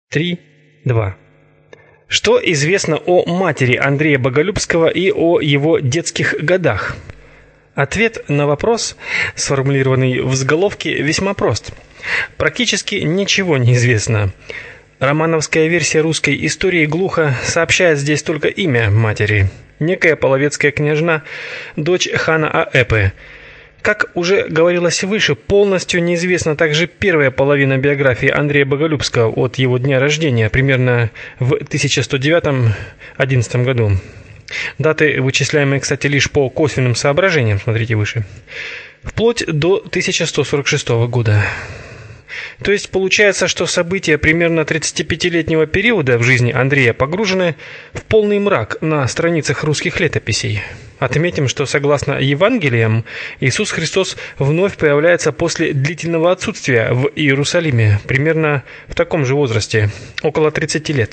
3.2. Что известно о матери Андрея Боголюбского и о его детских годах? Ответ на вопрос, сформулированный в заголовке, весьма прост. Практически ничего не известно. Романовская версия русской истории глухо сообщает здесь только имя матери. Некая половецкая княжна, дочь хана Аэпы. Как уже говорилось выше, полностью неизвестна также первая половина биографии Андрея Боголюбского от его дня рождения, примерно в 1109-11 году. Даты, вычисляемые, кстати, лишь по косвенным соображениям, смотрите выше, вплоть до 1146 года. То есть получается, что события примерно 35-летнего периода в жизни Андрея погружены в полный мрак на страницах русских летописей. Отметим, что согласно Евангелиям, Иисус Христос вновь появляется после длительного отсутствия в Иерусалиме, примерно в таком же возрасте, около 30 лет.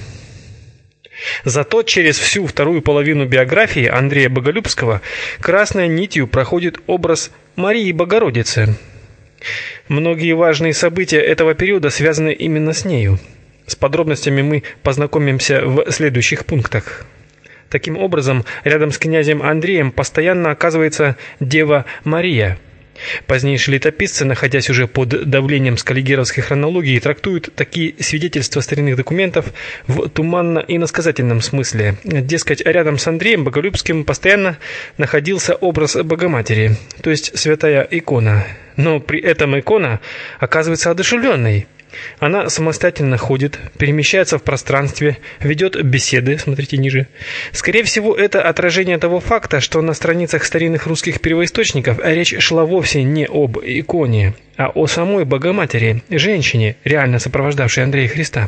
Зато через всю вторую половину биографии Андрея Боголюбского красной нитью проходит образ Марии Богородицы. Многие важные события этого периода связаны именно с нею. С подробностями мы познакомимся в следующих пунктах. Таким образом, рядом с князем Андреем постоянно оказывается Дева Мария. Позднейшие летописцы, находясь уже под давлением скаллигеровской хронологии, трактуют такие свидетельства старинных документов в туманно-иносказательном смысле. Дескать, рядом с Андреем Боголюбским постоянно находился образ Богоматери, то есть святая икона. Но при этом икона оказывается одушевленной. Она самостоятельно ходит, перемещается в пространстве, ведет беседы, смотрите ниже. Скорее всего, это отражение того факта, что на страницах старинных русских первоисточников речь шла вовсе не об иконе, а о самой Богоматери, женщине, реально сопровождавшей Андрея Христа.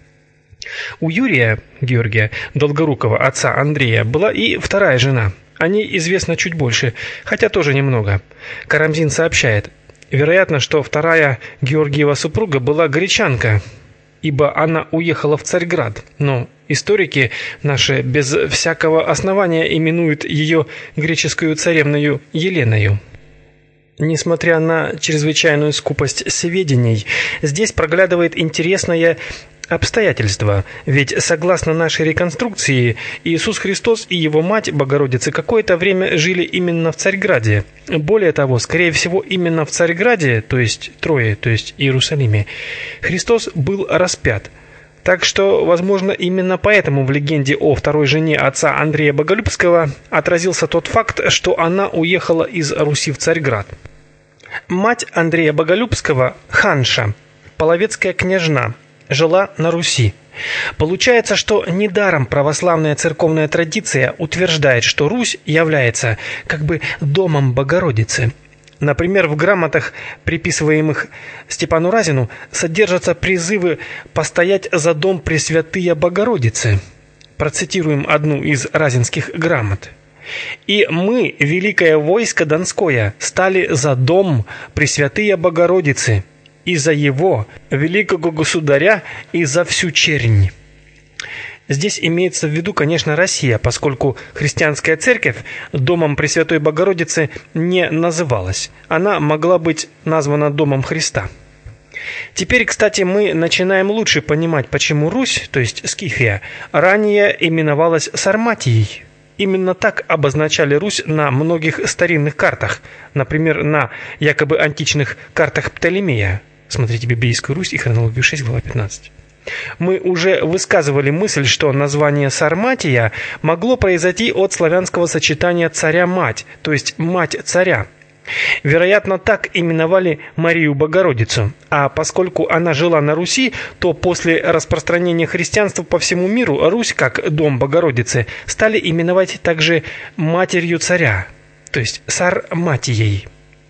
У Юрия, Георгия Долгорукова, отца Андрея, была и вторая жена. О ней известно чуть больше, хотя тоже немного. Карамзин сообщает: вероятно, что вторая Георгиева супруга была гречанка, ибо она уехала в Царьград, но историки наши без всякого основания именуют ее греческую царевною Еленою. Несмотря на чрезвычайную скупость сведений, здесь проглядывает интересное обстоятельства, ведь согласно нашей реконструкции Иисус Христос и его мать Богородица какое-то время жили именно в Царьграде. Более того, скорее всего, именно в Царьграде, то есть Трое, то есть Иерусалиме, Христос был распят. Так что, возможно, именно поэтому в легенде о второй жене отца Андрея Боголюбского отразился тот факт, что она уехала из Руси в Царьград. Мать Андрея Боголюбского, ханша, половецкая княжна, жила на Руси. Получается, что недаром православная церковная традиция утверждает, что Русь является как бы домом Богородицы. Например, в грамотах, приписываемых Степану Разину, содержатся призывы постоять за дом Пресвятыя Богородицы. Процитируем одну из разинских грамот. «И мы, великое войско Донское, стали за дом Пресвятыя Богородицы, и за его, великого государя, и за всю чернь». Здесь имеется в виду, конечно, Россия, поскольку христианская церковь домом Пресвятой Богородицы не называлась. Она могла быть названа домом Христа. Теперь, кстати, мы начинаем лучше понимать, почему Русь, то есть Скифия, ранее именовалась Сарматией. Именно так обозначали Русь на многих старинных картах, например, на якобы античных картах Птолемея. Смотрите «Библейскую Русь» и хронологию 6, глава 15. Мы уже высказывали мысль, что название Сарматия могло произойти от славянского сочетания «царя-мать», то есть «мать царя». Вероятно, так именовали Марию Богородицу, а поскольку она жила на Руси, то после распространения христианства по всему миру Русь, как дом Богородицы, стали именовать также матерью царя, то есть Сарматией.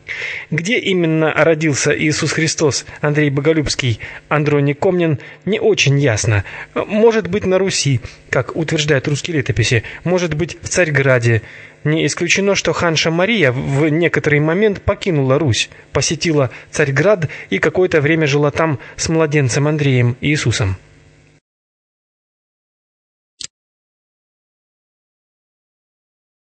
Где именно родился Иисус Христос, Андрей Боголюбский, Андроний Комнин, не очень ясно. Может быть, на Руси, как утверждают русские летописи, может быть, в Царьграде. Не исключено, что ханша Мария в некоторый момент покинула Русь, посетила Царьград и какое-то время жила там с младенцем Андреем Иисусом.